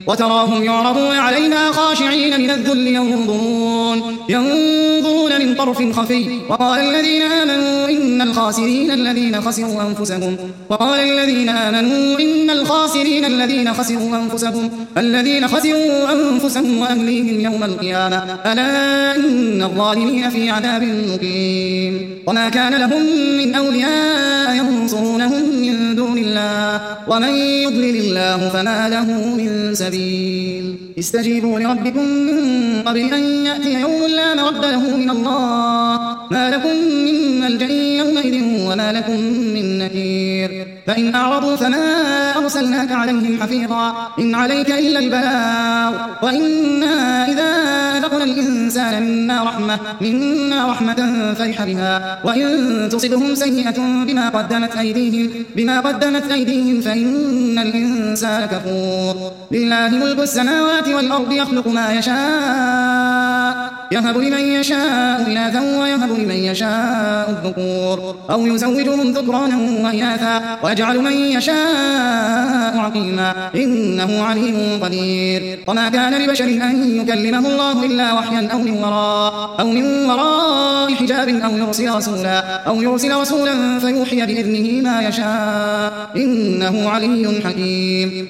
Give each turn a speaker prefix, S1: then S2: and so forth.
S1: وتراهم يعرضون عليها خاشعين من الذل ينظرون من طرف خفي. وقال الذين آمنوا إن الخاسرين الذين خسروا أنفسهم وأهليهم يوم القيامة ألا إن الظالمين في عذاب مقيم. وما كان لهم من أولياء ينصرونهم من دون الله ومن يضلل الله فما له من سبيل. استجيبوا لربكم من قبل أن يأتي يوم لا مرد له من الله ما لكم من ملجأ يومئذ وما لكم من نكير. فإن أعرضوا فما أرسلناك عليهم حفيظا إن عليك إلا البلاغ وإنا إذا أذقنا الإنسان منا رحمة فرح بها وإن تصبهم سيئة بما قدمت أيديهم فإن الإنسان كفور. لله ملك السماوات والأرض يخلق ما يشاء يهب لمن يشاء إناثا ويهب لمن يشاء الذكور أو يزوجهم ذكرانا وإناثا ويجعل من يشاء عقيما إنه عليم قدير. وما كان لبشر أن يكلمه الله إلا وحيا أو من وراء حجاب أو يرسل رسولا فيوحي بإذنه ما يشاء إنه علي حكيم.